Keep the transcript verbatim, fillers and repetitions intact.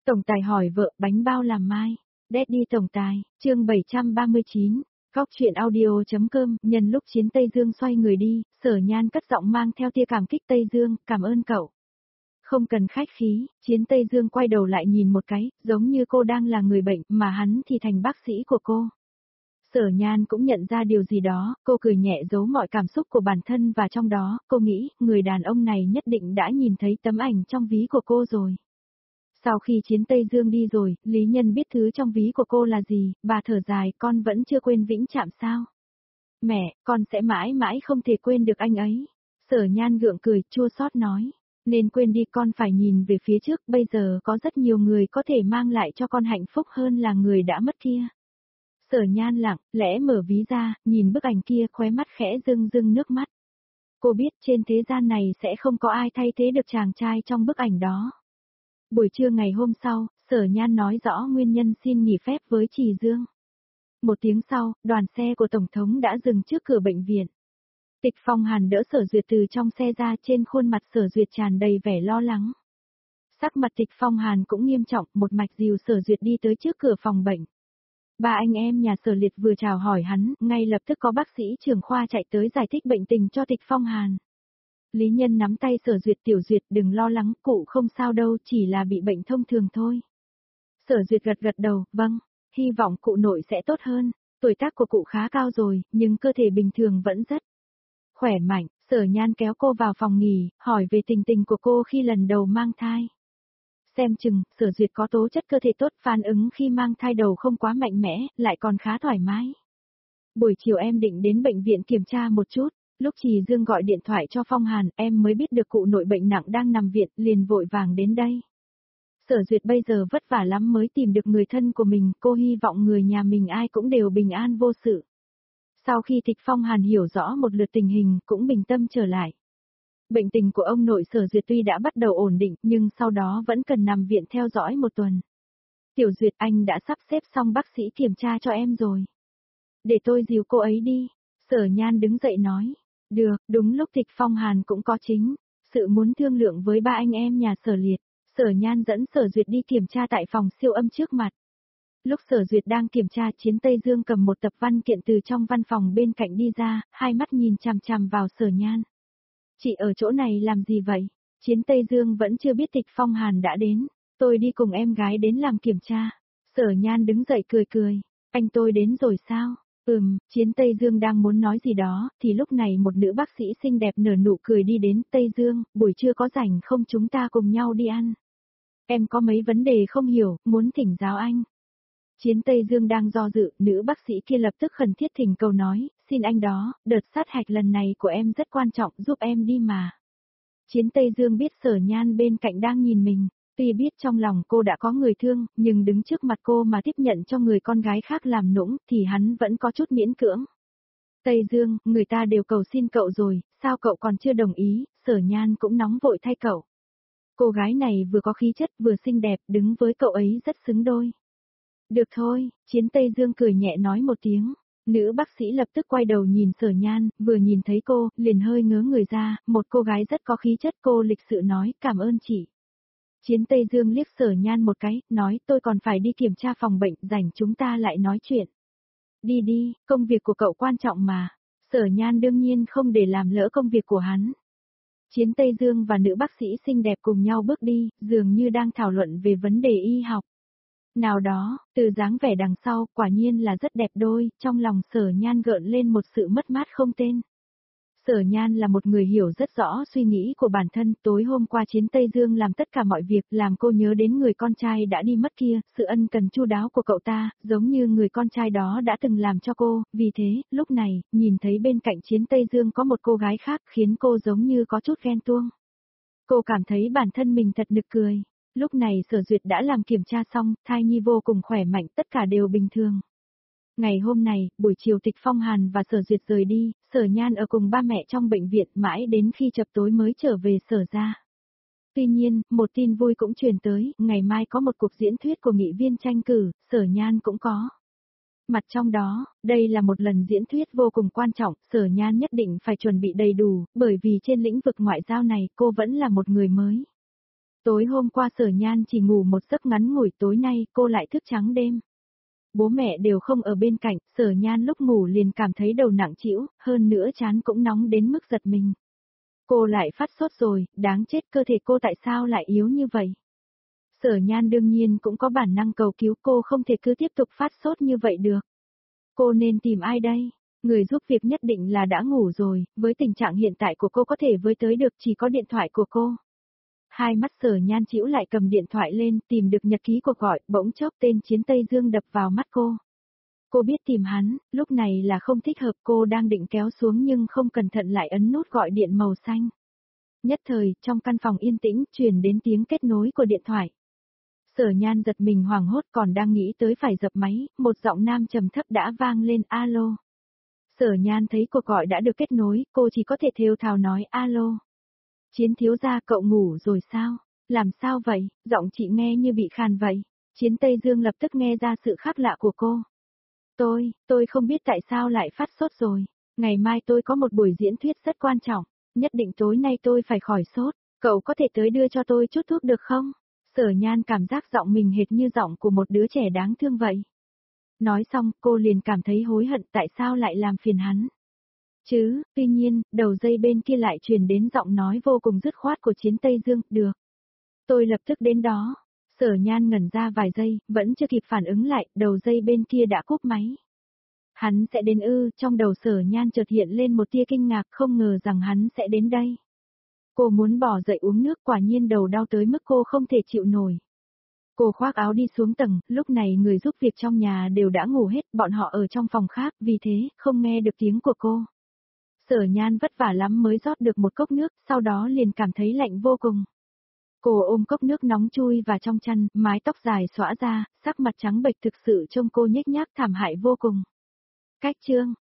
Tổng tài hỏi vợ bánh bao làm mai. Daddy tổng tài, chương bảy trăm ba mươi chín. Góc truyện audio.com. Nhân lúc Chiến Tây Dương xoay người đi, Sở Nhan cất giọng mang theo tia cảm kích. Tây Dương, cảm ơn cậu. Không cần khách khí. Chiến Tây Dương quay đầu lại nhìn một cái, giống như cô đang là người bệnh, mà hắn thì thành bác sĩ của cô. Sở Nhan cũng nhận ra điều gì đó, cô cười nhẹ giấu mọi cảm xúc của bản thân và trong đó, cô nghĩ, người đàn ông này nhất định đã nhìn thấy tấm ảnh trong ví của cô rồi. Sau khi Chiến Tây Dương đi rồi, Lý Nhân biết thứ trong ví của cô là gì, bà thở dài, con vẫn chưa quên Vĩnh Trạm sao? Mẹ, con sẽ mãi mãi không thể quên được anh ấy. Sở Nhan gượng cười, chua xót nói. Nên quên đi, con phải nhìn về phía trước, bây giờ có rất nhiều người có thể mang lại cho con hạnh phúc hơn là người đã mất kia. Sở Nhan lặng, lẽ mở ví ra, nhìn bức ảnh kia, khóe mắt khẽ rưng rưng nước mắt. Cô biết trên thế gian này sẽ không có ai thay thế được chàng trai trong bức ảnh đó. Buổi trưa ngày hôm sau, Sở Nhan nói rõ nguyên nhân xin nghỉ phép với Trì Dương. Một tiếng sau, đoàn xe của Tổng thống đã dừng trước cửa bệnh viện. Tịch Phong Hàn đỡ Sở Duyệt từ trong xe ra, trên khuôn mặt Sở Duyệt tràn đầy vẻ lo lắng. Sắc mặt Tịch Phong Hàn cũng nghiêm trọng, một mạch dìu Sở Duyệt đi tới trước cửa phòng bệnh. Ba anh em nhà Sở Liệt vừa chào hỏi hắn, ngay lập tức có bác sĩ trưởng khoa chạy tới giải thích bệnh tình cho Tịch Phong Hàn. Lý Nhân nắm tay Sở Duyệt, Tiểu Duyệt đừng lo lắng, cụ không sao đâu, chỉ là bị bệnh thông thường thôi. Sở Duyệt gật gật đầu, vâng, hy vọng cụ nội sẽ tốt hơn, tuổi tác của cụ khá cao rồi, nhưng cơ thể bình thường vẫn rất khỏe mạnh. Sở Nhan kéo cô vào phòng nghỉ, hỏi về tình tình của cô khi lần đầu mang thai. Xem chừng, Sở Duyệt có tố chất cơ thể tốt, phản ứng khi mang thai đầu không quá mạnh mẽ, lại còn khá thoải mái. Buổi chiều em định đến bệnh viện kiểm tra một chút. Lúc Trì Dương gọi điện thoại cho Phong Hàn, em mới biết được cụ nội bệnh nặng đang nằm viện, liền vội vàng đến đây. Sở Duyệt bây giờ vất vả lắm mới tìm được người thân của mình, cô hy vọng người nhà mình ai cũng đều bình an vô sự. Sau khi Tịch Phong Hàn hiểu rõ một lượt tình hình, cũng bình tâm trở lại. Bệnh tình của ông nội Sở Duyệt tuy đã bắt đầu ổn định, nhưng sau đó vẫn cần nằm viện theo dõi một tuần. Tiểu Duyệt, anh đã sắp xếp xong bác sĩ kiểm tra cho em rồi. Để tôi dìu cô ấy đi. Sở Nhan đứng dậy nói. Được, đúng lúc Tịch Phong Hàn cũng có chính sự muốn thương lượng với ba anh em nhà Sở Liệt. Sở Nhan dẫn Sở Duyệt đi kiểm tra tại phòng siêu âm trước mặt. Lúc Sở Duyệt đang kiểm tra, Chiến Tây Dương cầm một tập văn kiện từ trong văn phòng bên cạnh đi ra, hai mắt nhìn chằm chằm vào Sở Nhan. Chị ở chỗ này làm gì vậy? Chiến Tây Dương vẫn chưa biết Tịch Phong Hàn đã đến. Tôi đi cùng em gái đến làm kiểm tra. Sở Nhan đứng dậy cười cười. Anh tôi đến rồi sao? Ừm, Chiến Tây Dương đang muốn nói gì đó, thì lúc này một nữ bác sĩ xinh đẹp nở nụ cười đi đến. Tây Dương, buổi trưa có rảnh không, chúng ta cùng nhau đi ăn? Em có mấy vấn đề không hiểu, muốn thỉnh giáo anh. Chiến Tây Dương đang do dự, nữ bác sĩ kia lập tức khẩn thiết thỉnh cầu nói, xin anh đó, đợt sát hạch lần này của em rất quan trọng, giúp em đi mà. Chiến Tây Dương biết Sở Nhan bên cạnh đang nhìn mình. Tuy biết trong lòng cô đã có người thương, nhưng đứng trước mặt cô mà tiếp nhận cho người con gái khác làm nũng, thì hắn vẫn có chút miễn cưỡng. Tây Dương, người ta đều cầu xin cậu rồi, sao cậu còn chưa đồng ý? Sở Nhan cũng nóng vội thay cậu. Cô gái này vừa có khí chất vừa xinh đẹp, đứng với cậu ấy rất xứng đôi. Được thôi, Chiến Tây Dương cười nhẹ nói một tiếng. Nữ bác sĩ lập tức quay đầu nhìn Sở Nhan, vừa nhìn thấy cô, liền hơi ngớ người ra, một cô gái rất có khí chất. Cô lịch sự nói, cảm ơn chị. Chiến Tây Dương liếc Sở Nhan một cái, nói tôi còn phải đi kiểm tra phòng bệnh, rảnh chúng ta lại nói chuyện. Đi đi, công việc của cậu quan trọng mà. Sở Nhan đương nhiên không để làm lỡ công việc của hắn. Chiến Tây Dương và nữ bác sĩ xinh đẹp cùng nhau bước đi, dường như đang thảo luận về vấn đề y học. Nào đó, từ dáng vẻ đằng sau, quả nhiên là rất đẹp đôi, trong lòng Sở Nhan gợn lên một sự mất mát không tên. Sở Nhan là một người hiểu rất rõ suy nghĩ của bản thân, tối hôm qua Chiến Tây Dương làm tất cả mọi việc, làm cô nhớ đến người con trai đã đi mất kia, sự ân cần chu đáo của cậu ta, giống như người con trai đó đã từng làm cho cô, vì thế, lúc này, nhìn thấy bên cạnh Chiến Tây Dương có một cô gái khác khiến cô giống như có chút ghen tuông. Cô cảm thấy bản thân mình thật nực cười. Lúc này Sở Duyệt đã làm kiểm tra xong, thai nhi vô cùng khỏe mạnh, tất cả đều bình thường. Ngày hôm này, buổi chiều Tịch Phong Hàn và Sở Duyệt rời đi, Sở Nhan ở cùng ba mẹ trong bệnh viện mãi đến khi chập tối mới trở về Sở ra. Tuy nhiên, một tin vui cũng truyền tới, ngày mai có một cuộc diễn thuyết của nghị viên tranh cử, Sở Nhan cũng có mặt trong đó. Đây là một lần diễn thuyết vô cùng quan trọng, Sở Nhan nhất định phải chuẩn bị đầy đủ, bởi vì trên lĩnh vực ngoại giao này cô vẫn là một người mới. Tối hôm qua Sở Nhan chỉ ngủ một giấc ngắn ngủi, tối nay cô lại thức trắng đêm. Bố mẹ đều không ở bên cạnh, Sở Nhan lúc ngủ liền cảm thấy đầu nặng trĩu, hơn nữa trán cũng nóng đến mức giật mình. Cô lại phát sốt rồi, đáng chết, cơ thể cô tại sao lại yếu như vậy? Sở Nhan đương nhiên cũng có bản năng cầu cứu, cô không thể cứ tiếp tục phát sốt như vậy được. Cô nên tìm ai đây? Người giúp việc nhất định là đã ngủ rồi, với tình trạng hiện tại của cô có thể với tới được chỉ có điện thoại của cô. Hai mắt Sở Nhan chĩu lại cầm điện thoại lên, tìm được nhật ký cuộc gọi, bỗng chốc tên Chiến Tây Dương đập vào mắt cô. Cô biết tìm hắn, lúc này là không thích hợp, cô đang định kéo xuống nhưng không cẩn thận lại ấn nút gọi điện màu xanh. Nhất thời, trong căn phòng yên tĩnh, truyền đến tiếng kết nối của điện thoại. Sở Nhan giật mình hoảng hốt, còn đang nghĩ tới phải dập máy, một giọng nam trầm thấp đã vang lên, alo. Sở Nhan thấy cuộc gọi đã được kết nối, cô chỉ có thể thều thào nói alo. Chiến thiếu gia, cậu ngủ rồi sao? Làm sao vậy? Giọng chị nghe như bị khàn vậy. Chiến Tây Dương lập tức nghe ra sự khác lạ của cô. Tôi, tôi không biết tại sao lại phát sốt rồi. Ngày mai tôi có một buổi diễn thuyết rất quan trọng. Nhất định tối nay tôi phải khỏi sốt. Cậu có thể tới đưa cho tôi chút thuốc được không? Sở Nhan cảm giác giọng mình hệt như giọng của một đứa trẻ đáng thương vậy. Nói xong, cô liền cảm thấy hối hận tại sao lại làm phiền hắn. Chứ, tuy nhiên, đầu dây bên kia lại truyền đến giọng nói vô cùng dứt khoát của Chiến Tây Dương, được. Tôi lập tức đến đó. Sở Nhan ngẩn ra vài giây, vẫn chưa kịp phản ứng lại, đầu dây bên kia đã cúp máy. Hắn sẽ đến ư, trong đầu Sở Nhan chợt hiện lên một tia kinh ngạc, không ngờ rằng hắn sẽ đến đây. Cô muốn bỏ dậy uống nước, quả nhiên đầu đau tới mức cô không thể chịu nổi. Cô khoác áo đi xuống tầng, lúc này người giúp việc trong nhà đều đã ngủ hết, bọn họ ở trong phòng khác, vì thế, không nghe được tiếng của cô. Sở Nhan vất vả lắm mới rót được một cốc nước, sau đó liền cảm thấy lạnh vô cùng. Cô ôm cốc nước nóng chui vào trong chăn, mái tóc dài xõa ra, sắc mặt trắng bệch thực sự trông cô nhếch nhác thảm hại vô cùng. Cách chương